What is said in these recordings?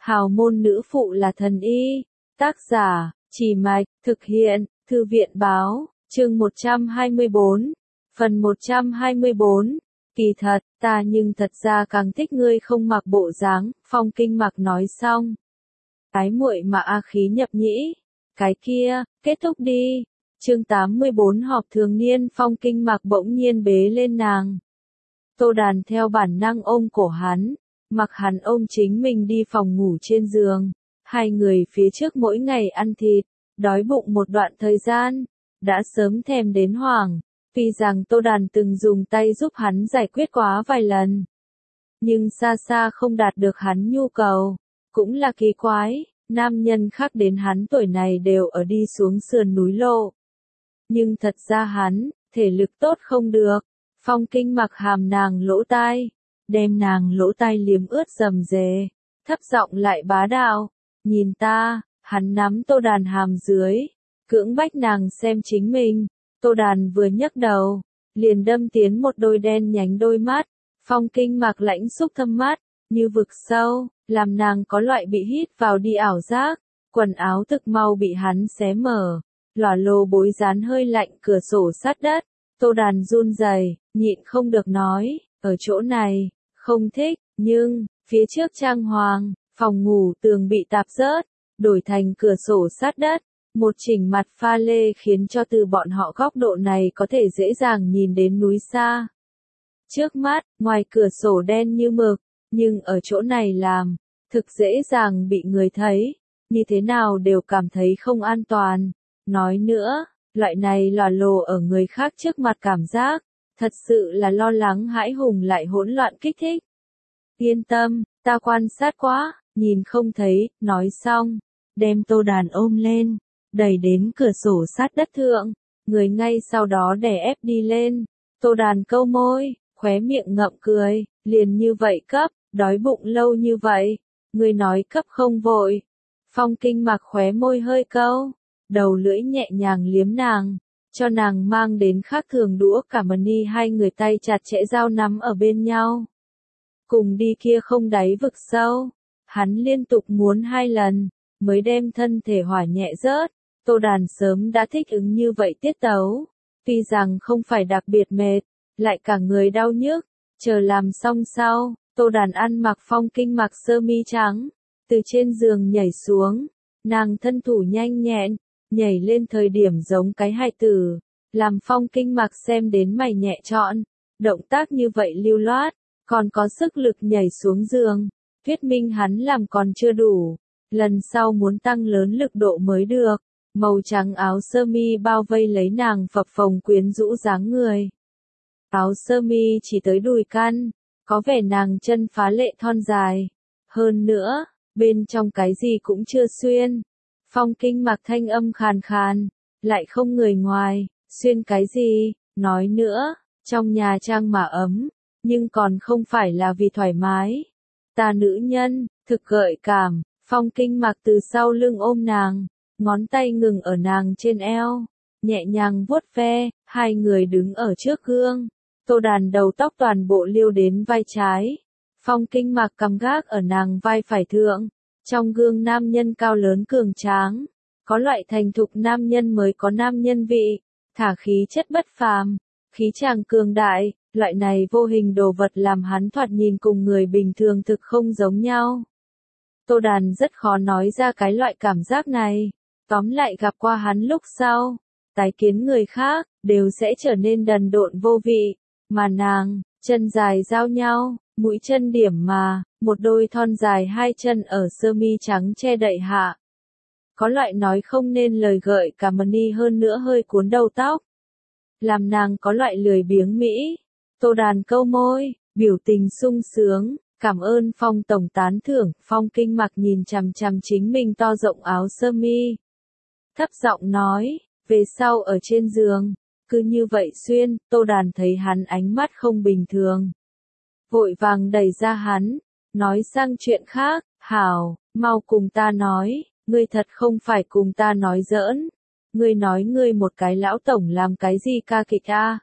Hào môn nữ phụ là thần y. Tác giả, Chỉ Mạch, thực hiện, Thư viện báo, chương 124, phần 124. Kỳ thật, ta nhưng thật ra càng thích ngươi không mặc bộ dáng, Phong Kinh Mặc nói xong. Cái muội mà A khí nhập nhĩ. Cái kia, kết thúc đi. Chương 84 họp thường niên. Phong Kinh Mặc bỗng nhiên bế lên nàng. Tô Đàn theo bản năng ôm cổ hắn, mặc hắn ôm chính mình đi phòng ngủ trên giường. Hai người phía trước mỗi ngày ăn thịt, đói bụng một đoạn thời gian, đã sớm thèm đến hoảng. Tuy rằng Tô Đàn từng dùng tay giúp hắn giải quyết quá vài lần, nhưng xa xa không đạt được hắn nhu cầu. Cũng là kỳ quái, nam nhân khác đến hắn tuổi này đều ở đi xuống sườn núi lộ. Nhưng thật ra hắn, thể lực tốt không được. Phong Kinh Mặc hàm nàng lỗ tai, đem nàng lỗ tai liếm ướt rầm rề, thấp giọng lại bá đạo. Nhìn ta, hắn nắm Tô Đàn hàm dưới, cưỡng bách nàng xem chính mình. Tô Đàn vừa nhấc đầu, liền đâm tiến một đôi đen nhánh đôi mắt. Phong Kinh Mặc lãnh xúc thâm mắt, như vực sâu, làm nàng có loại bị hít vào đi ảo giác. Quần áo thực mau bị hắn xé mở, lòa lồ bối dán hơi lạnh cửa sổ sát đất. Tô Đàn run rẩy, nhịn không được nói, ở chỗ này, không thích, nhưng, phía trước trang hoàng, phòng ngủ tường bị tạp rớt, đổi thành cửa sổ sát đất. Một chỉnh mặt pha lê khiến cho từ bọn họ góc độ này có thể dễ dàng nhìn đến núi xa. Trước mắt, ngoài cửa sổ đen như mực, nhưng ở chỗ này làm, thực dễ dàng bị người thấy, như thế nào đều cảm thấy không an toàn. Nói nữa, loại này lòa lồ ở người khác trước mặt cảm giác, thật sự là lo lắng hãi hùng lại hỗn loạn kích thích. Yên tâm, ta quan sát quá, nhìn không thấy, nói xong, đem Tô Đàn ôm lên, đẩy đến cửa sổ sát đất thượng, người ngay sau đó đè ép đi lên. Tô Đàn câu môi, khóe miệng ngậm cười, liền như vậy cấp, đói bụng lâu như vậy, người nói cấp không vội. Phong Kinh Mặc khóe môi hơi câu, đầu lưỡi nhẹ nhàng liếm nàng, cho nàng mang đến khác thường đũa cả mani. Hai người tay chặt chẽ dao nắm ở bên nhau. Cùng đi kia không đáy vực sâu, hắn liên tục muốn 2 lần, mới đem thân thể hỏa nhẹ rớt. Tô Đàn sớm đã thích ứng như vậy tiết tấu, tuy rằng không phải đặc biệt mệt, lại cả người đau nhức. Chờ làm xong sau, Tô Đàn ăn mặc Phong Kinh Mặc sơ mi trắng, từ trên giường nhảy xuống, nàng thân thủ nhanh nhẹn, nhảy lên thời điểm giống cái hài tử, làm Phong Kinh Mặc xem đến mày nhẹ trọn. Động tác như vậy lưu loát, còn có sức lực nhảy xuống giường, thuyết minh hắn làm còn chưa đủ, lần sau muốn tăng lớn lực độ mới được. Màu trắng áo sơ mi bao vây lấy nàng phập phồng quyến rũ dáng người. Áo sơ mi chỉ tới đùi căn, có vẻ nàng chân phá lệ thon dài. Hơn nữa, bên trong cái gì cũng chưa xuyên. Phong Kinh Mặc thanh âm khàn khàn, lại không người ngoài, xuyên cái gì, nói nữa, trong nhà trang mà ấm, nhưng còn không phải là vì thoải mái. Ta nữ nhân, thực gợi cảm. Phong Kinh Mặc từ sau lưng ôm nàng, ngón tay ngừng ở nàng trên eo, nhẹ nhàng vuốt ve. Hai người đứng ở trước gương, Tô Đàn đầu tóc toàn bộ liêu đến vai trái, Phong Kinh Mặc cằm gác ở nàng vai phải thượng. Trong gương nam nhân cao lớn cường tráng, có loại thành thục nam nhân mới có nam nhân vị, thả khí chất bất phàm, khí chàng cường đại. Loại này vô hình đồ vật làm hắn thoạt nhìn cùng người bình thường thực không giống nhau. Tô Đàn rất khó nói ra cái loại cảm giác này. Tóm lại gặp qua hắn lúc sau, tái kiến người khác, đều sẽ trở nên đần độn vô vị. Mà nàng, chân dài giao nhau, mũi chân điểm mà, một đôi thon dài hai chân ở sơ mi trắng che đậy hạ. Có loại nói không nên lời gợi cả mani, hơn nữa hơi cuốn đầu tóc, làm nàng có loại lười biếng mỹ. Tô Đàn câu môi, biểu tình sung sướng, cảm ơn Phong tổng tán thưởng. Phong Kinh Mặc nhìn chằm chằm chính mình to rộng áo sơ mi, thấp giọng nói, về sau ở trên giường, cứ như vậy xuyên. Tô Đàn thấy hắn ánh mắt không bình thường, vội vàng đẩy ra hắn, nói sang chuyện khác, hảo, mau cùng ta nói, ngươi thật không phải cùng ta nói giỡn, ngươi nói ngươi một cái lão tổng làm cái gì ca kịch a?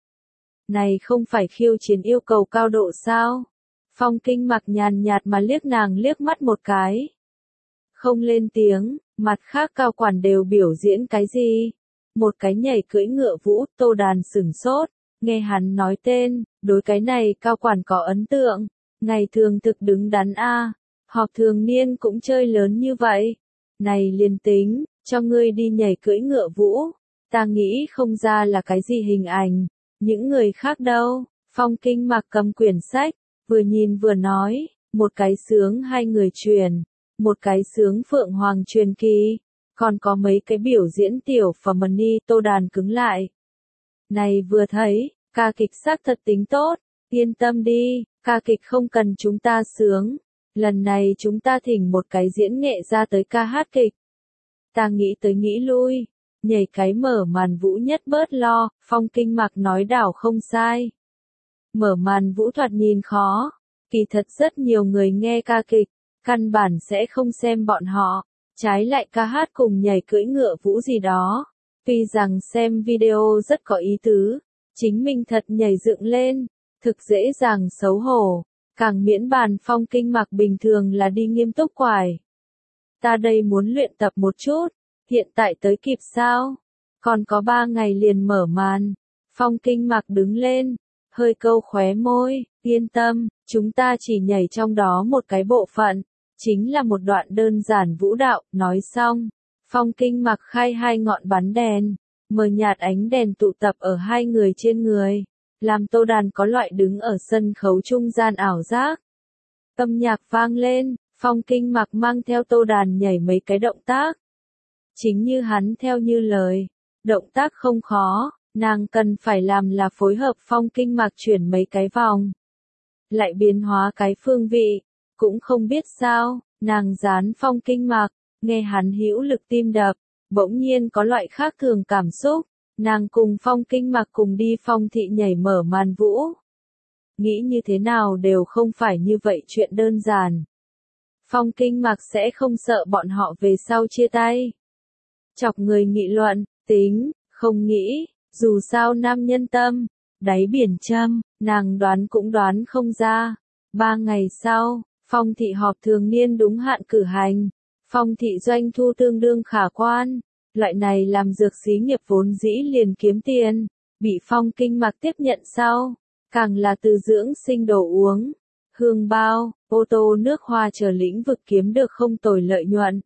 Này không phải khiêu chiến yêu cầu cao độ sao? Phong Kinh Mặc nhàn nhạt mà liếc nàng liếc mắt một cái, không lên tiếng, mặt khác cao quản đều biểu diễn cái gì? Một cái nhảy cưỡi ngựa vũ, Tô Đàn sửng sốt, nghe hắn nói tên, đối cái này cao quản có ấn tượng, ngày thường thực đứng đắn a, họp thường niên cũng chơi lớn như vậy. Này liền tính, cho ngươi đi nhảy cưỡi ngựa vũ, ta nghĩ không ra là cái gì hình ảnh, những người khác đâu. Phong Kinh Mặc cầm quyển sách, vừa nhìn vừa nói, một cái sướng hai người truyền, một cái sướng Phượng Hoàng truyền kỳ, còn có mấy cái biểu diễn tiểu phẩm mini. Tô Đàn cứng lại. Này vừa thấy, ca kịch xác thật tính tốt, yên tâm đi, ca kịch không cần chúng ta sướng, lần này chúng ta thỉnh một cái diễn nghệ ra tới ca hát kịch. Ta nghĩ tới nghĩ lui, nhảy cái mở màn vũ nhất bớt lo, Phong Kinh Mặc nói đảo không sai. Mở màn vũ thuật nhìn khó, kỳ thật rất nhiều người nghe ca kịch, căn bản sẽ không xem bọn họ, trái lại ca hát cùng nhảy cưỡi ngựa vũ gì đó. Tuy rằng xem video rất có ý tứ, chính mình thật nhảy dựng lên, thực dễ dàng xấu hổ, càng miễn bàn Phong Kinh Mặc bình thường là đi nghiêm túc quải. Ta đây muốn luyện tập một chút, hiện tại tới kịp sao? Còn có 3 ngày liền mở màn. Phong Kinh Mặc đứng lên, hơi câu khóe môi, yên tâm, chúng ta chỉ nhảy trong đó một cái bộ phận, chính là một đoạn đơn giản vũ đạo. Nói xong, Phong Kinh Mặc khai 2 ngọn bắn đèn, mờ nhạt ánh đèn tụ tập ở 2 người trên người, làm Tô Đàn có loại đứng ở sân khấu trung gian ảo giác. Âm nhạc vang lên, Phong Kinh Mặc mang theo Tô Đàn nhảy mấy cái động tác. Chính như hắn theo như lời, động tác không khó, nàng cần phải làm là phối hợp Phong Kinh Mặc chuyển mấy cái vòng, lại biến hóa cái phương vị, cũng không biết sao, nàng dán Phong Kinh Mặc, nghe hắn hữu lực tim đập, bỗng nhiên có loại khác thường cảm xúc, nàng cùng Phong Kinh Mặc cùng đi Phong thị nhảy mở màn vũ. Nghĩ như thế nào đều không phải như vậy chuyện đơn giản. Phong Kinh Mặc sẽ không sợ bọn họ về sau chia tay. Chọc người nghị luận, tính, không nghĩ, dù sao nam nhân tâm, đáy biển châm, nàng đoán cũng đoán không ra. 3 ngày sau, Phong thị họp thường niên đúng hạn cử hành. Phong thị doanh thu tương đương khả quan. Loại này làm dược xí nghiệp vốn dĩ liền kiếm tiền, bị Phong Kinh Mặc tiếp nhận sau, càng là từ dưỡng sinh đồ uống, hương bao, ô tô nước hoa chờ lĩnh vực kiếm được không tồi lợi nhuận.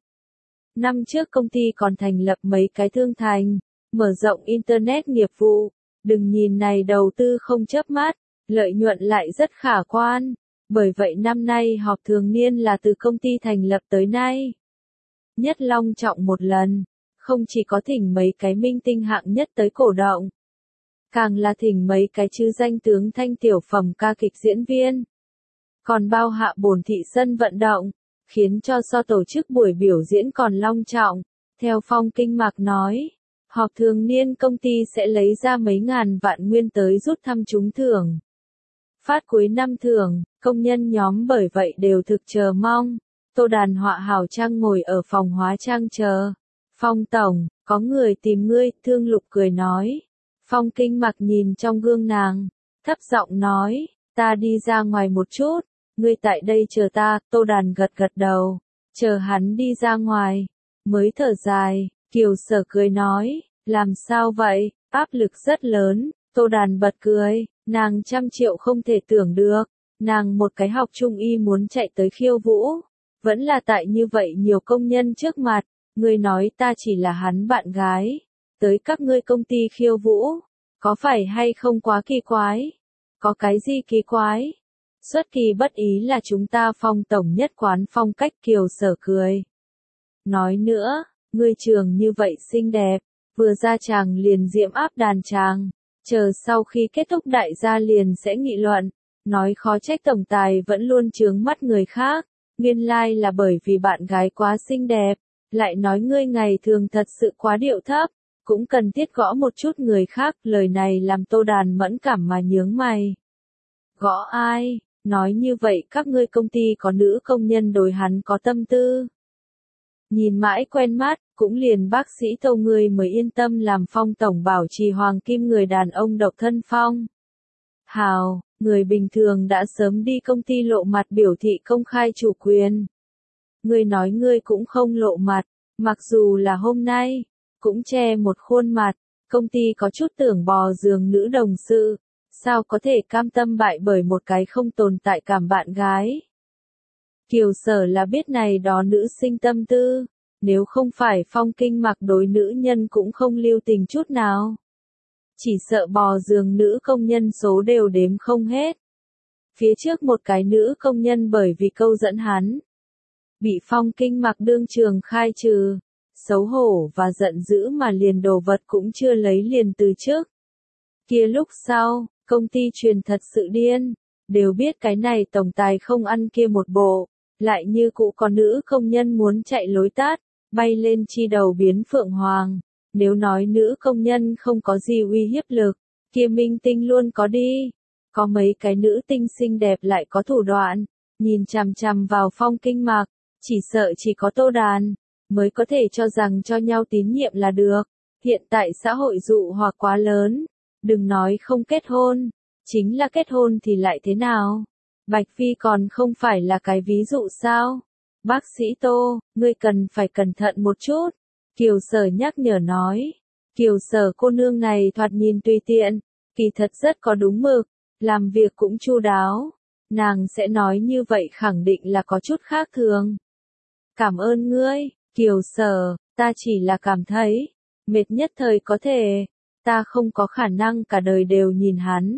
Năm trước công ty còn thành lập mấy cái thương thành, mở rộng Internet nghiệp vụ, đừng nhìn này đầu tư không chớp mắt, lợi nhuận lại rất khả quan, bởi vậy năm nay họp thường niên là từ công ty thành lập tới nay. Nhất long trọng một lần, không chỉ có thỉnh mấy cái minh tinh hạng nhất tới cổ động, càng là thỉnh mấy cái chư danh tướng thanh tiểu phẩm ca kịch diễn viên, còn bao hạ bổn thị sân vận động, khiến cho so tổ chức buổi biểu diễn còn long trọng. Theo Phong Kinh Mặc nói, họp thường niên công ty sẽ lấy ra mấy ngàn vạn nguyên tới rút thăm trúng thưởng. Phát cuối năm thưởng, công nhân nhóm bởi vậy đều thực chờ mong. Tô Đàn họa hào trang ngồi ở phòng hóa trang chờ. Phong tổng, có người tìm ngươi, Thương Lục cười nói. Phong Kinh Mặc nhìn trong gương nàng, thấp giọng nói, ta đi ra ngoài một chút, ngươi tại đây chờ ta. Tô Đàn gật gật đầu, chờ hắn đi ra ngoài, mới thở dài. Kiều Sở cười nói, làm sao vậy, áp lực rất lớn. Tô Đàn bật cười, nàng 100 triệu không thể tưởng được, nàng một cái học trung y muốn chạy tới khiêu vũ, vẫn là tại như vậy nhiều công nhân trước mặt, ngươi nói ta chỉ là hắn bạn gái, tới các ngươi công ty khiêu vũ, có phải hay không quá kỳ quái? Có cái gì kỳ quái? Xuất kỳ bất ý là chúng ta Phong tổng nhất quán phong cách. Kiều Sở cười. Nói nữa, ngươi trường như vậy xinh đẹp, vừa ra chàng liền diễm áp đàn chàng, chờ sau khi kết thúc đại gia liền sẽ nghị luận, nói khó trách tổng tài vẫn luôn chướng mắt người khác, nguyên lai là bởi vì bạn gái quá xinh đẹp, lại nói ngươi ngày thường thật sự quá điệu thấp, cũng cần thiết gõ một chút người khác. Lời này làm Tô Đàn mẫn cảm mà nhướng mày. Gõ ai? Nói như vậy các ngươi công ty có nữ công nhân đối hắn có tâm tư. Nhìn mãi quen mắt, cũng liền bác sĩ Tô ngươi mới yên tâm làm Phong tổng bảo trì hoàng kim người đàn ông độc thân Phong. Hào, người bình thường đã sớm đi công ty lộ mặt biểu thị công khai chủ quyền. Ngươi nói ngươi cũng không lộ mặt, mặc dù là hôm nay, cũng che một khuôn mặt, công ty có chút tưởng bò giường nữ đồng sự, sao có thể cam tâm bại bởi một cái không tồn tại cảm bạn gái. Kiều Sở là biết này đó nữ sinh tâm tư, nếu không phải Phong Kinh Mặc đối nữ nhân cũng không lưu tình chút nào. Chỉ sợ bò giường nữ công nhân số đều đếm không hết. Phía trước một cái nữ công nhân bởi vì câu dẫn hắn, bị Phong Kinh Mặc đương trường khai trừ, xấu hổ và giận dữ mà liền đồ vật cũng chưa lấy liền từ trước. Kia lúc sau, công ty truyền thật sự điên, đều biết cái này tổng tài không ăn kia một bộ, lại như cũ có nữ công nhân muốn chạy lối tát, bay lên chi đầu biến phượng hoàng. Nếu nói nữ công nhân không có gì uy hiếp lực, kia minh tinh luôn có đi. Có mấy cái nữ tinh xinh đẹp lại có thủ đoạn, nhìn chằm chằm vào Phong Kinh Mặc, chỉ sợ chỉ có Tô Đàn mới có thể cho rằng cho nhau tín nhiệm là được. Hiện tại xã hội dụ hoặc quá lớn, đừng nói không kết hôn, chính là kết hôn thì lại thế nào? Bạch Phi còn không phải là cái ví dụ sao? Bác sĩ Tô, ngươi cần phải cẩn thận một chút. Kiều Sở nhắc nhở nói. Kiều Sở cô nương này thoạt nhìn tùy tiện, kỳ thật rất có đúng mực, làm việc cũng chu đáo. Nàng sẽ nói như vậy khẳng định là có chút khác thường. Cảm ơn ngươi, Kiều Sở, ta chỉ là cảm thấy, mệt nhất thời có thể, ta không có khả năng cả đời đều nhìn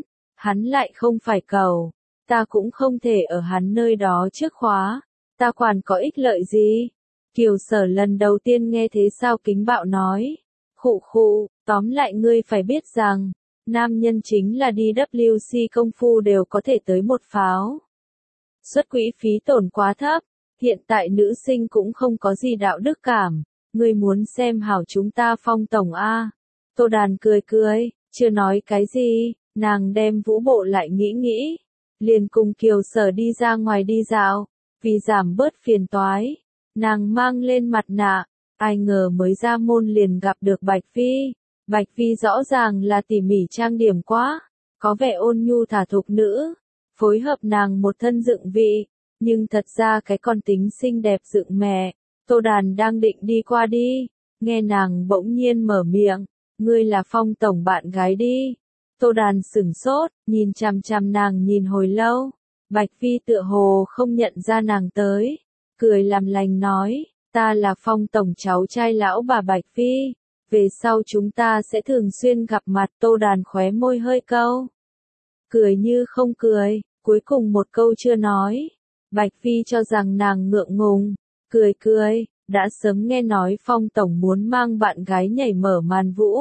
hắn lại không phải cầu, ta cũng không thể ở hắn nơi đó trước khóa, ta quản có ích lợi gì? Kiều Sở lần đầu tiên nghe thế sao kính bạo nói, khụ khụ, tóm lại ngươi phải biết rằng, nam nhân chính là DWC công phu đều có thể tới một pháo. Xuất quỹ phí tổn quá thấp, hiện tại nữ sinh cũng không có gì đạo đức cảm, ngươi muốn xem hảo chúng ta Phong tổng a. Tô Đàn cười cười, chưa nói cái gì, nàng đem vũ bộ lại nghĩ, liền cùng Kiều Sở đi ra ngoài đi dạo, vì giảm bớt phiền toái, nàng mang lên mặt nạ, ai ngờ mới ra môn liền gặp được Bạch Phi. Bạch Phi rõ ràng là tỉ mỉ trang điểm quá, có vẻ ôn nhu thả thục nữ, phối hợp nàng một thân dựng vị, nhưng thật ra cái con tính xinh đẹp dựng mẹ. Tô Đàn đang định đi qua đi, nghe nàng bỗng nhiên mở miệng, ngươi là Phong tổng bạn gái đi. Tô Đàn sửng sốt, nhìn chằm chằm nàng nhìn hồi lâu, Bạch Phi tựa hồ không nhận ra nàng tới, cười làm lành nói, ta là Phong tổng cháu trai lão bà Bạch Phi, về sau chúng ta sẽ thường xuyên gặp mặt. Tô Đàn khóe môi hơi câu, cười như không cười, cuối cùng một câu chưa nói, Bạch Phi cho rằng nàng ngượng ngùng, cười, đã sớm nghe nói Phong tổng muốn mang bạn gái nhảy mở màn vũ.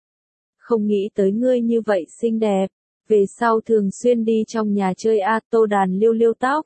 Không nghĩ tới ngươi như vậy xinh đẹp, về sau thường xuyên đi trong nhà chơi a. Tô Đàn liêu tóc,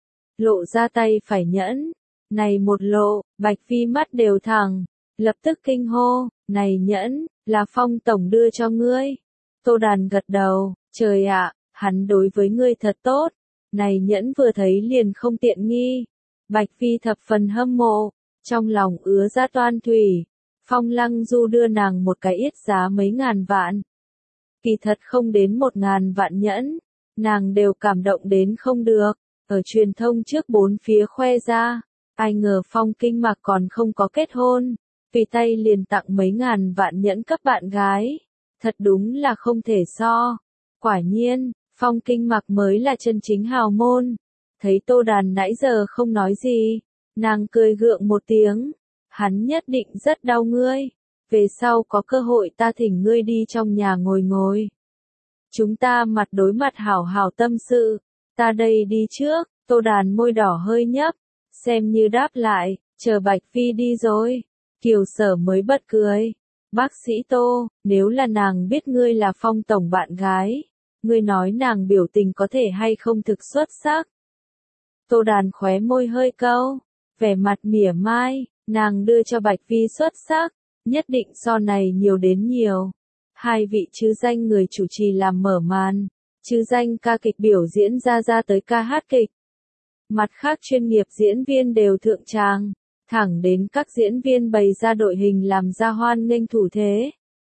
lộ ra tay phải nhẫn, này một lộ, Bạch Phi mắt đều thẳng, lập tức kinh hô, này nhẫn, là Phong tổng đưa cho ngươi. Tô Đàn gật đầu, trời ạ, hắn đối với ngươi thật tốt, này nhẫn vừa thấy liền không tiện nghi. Bạch Phi thập phần hâm mộ, trong lòng ứa ra toan thủy. Phong Lăng Du đưa nàng một cái yết giá mấy ngàn vạn. Kỳ thật không đến 1.000 vạn nhẫn, nàng đều cảm động đến không được, ở truyền thông trước bốn phía khoe ra, ai ngờ Phong Kinh Mặc còn không có kết hôn, tùy tay liền tặng mấy ngàn vạn nhẫn cấp bạn gái, thật đúng là không thể so. Quả nhiên, Phong Kinh Mặc mới là chân chính hào môn. Thấy Tô Đàn nãy giờ không nói gì, nàng cười gượng một tiếng, hắn nhất định rất đau ngươi, về sau có cơ hội ta thỉnh ngươi đi trong nhà ngồi. Chúng ta mặt đối mặt hảo hảo tâm sự, ta đây đi trước. Tô Đàn môi đỏ hơi nhấp, xem như đáp lại, chờ Bạch Phi đi rồi. Kiều Sở mới bật cười, bác sĩ Tô, nếu là nàng biết ngươi là Phong tổng bạn gái, ngươi nói nàng biểu tình có thể hay không thực xuất sắc. Tô Đàn khóe môi hơi câu, vẻ mặt mỉa mai, nàng đưa cho Bạch Phi xuất sắc, nhất định so này nhiều đến nhiều. Hai vị chứ danh người chủ trì làm mở màn, chứ danh ca kịch biểu diễn ra tới ca hát kịch. Mặt khác chuyên nghiệp diễn viên đều thượng tràng, thẳng đến các diễn viên bày ra đội hình làm ra hoan nghênh thủ thế.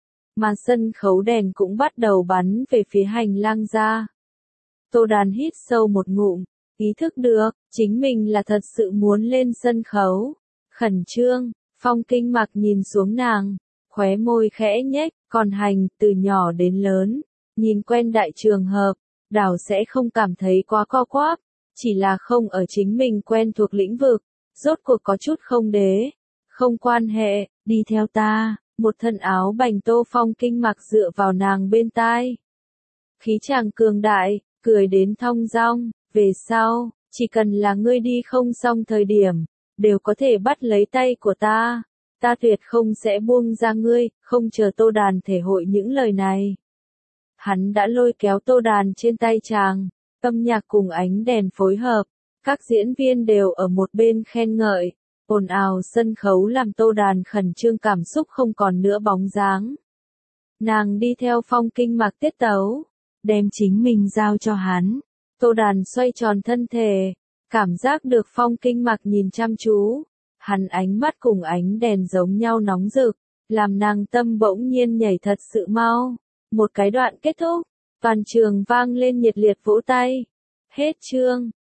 Mà sân khấu đèn cũng bắt đầu bắn về phía hành lang ra. Tô Đàn hít sâu một ngụm, ý thức được, chính mình là thật sự muốn lên sân khấu. Khẩn trương, Phong Kinh Mặc nhìn xuống nàng, khóe môi khẽ nhếch, còn Hành, từ nhỏ đến lớn, nhìn quen đại trường hợp, đảo sẽ không cảm thấy quá co quắp, chỉ là không ở chính mình quen thuộc lĩnh vực, rốt cuộc có chút không đế. Không quan hệ, đi theo ta, một thân áo bành tô Phong Kinh Mặc dựa vào nàng bên tai. Khí chàng cường đại, cười đến thong dong, về sau, chỉ cần là ngươi đi không xong thời điểm, đều có thể bắt lấy tay của ta. Ta tuyệt không sẽ buông ra ngươi, không chờ Tô Đàn thể hội những lời này. Hắn đã lôi kéo Tô Đàn trên tay chàng, âm nhạc cùng ánh đèn phối hợp, các diễn viên đều ở một bên khen ngợi, ồn ào sân khấu làm Tô Đàn khẩn trương cảm xúc không còn nữa bóng dáng. Nàng đi theo Phong Kinh Mặc tiết tấu, đem chính mình giao cho hắn. Tô Đàn xoay tròn thân thể, cảm giác được Phong Kinh Mặc nhìn chăm chú. Hắn ánh mắt cùng ánh đèn giống nhau nóng rực, làm nàng tâm bỗng nhiên nhảy thật sự mau. Một cái đoạn kết thúc, toàn trường vang lên nhiệt liệt vỗ tay. Hết chương.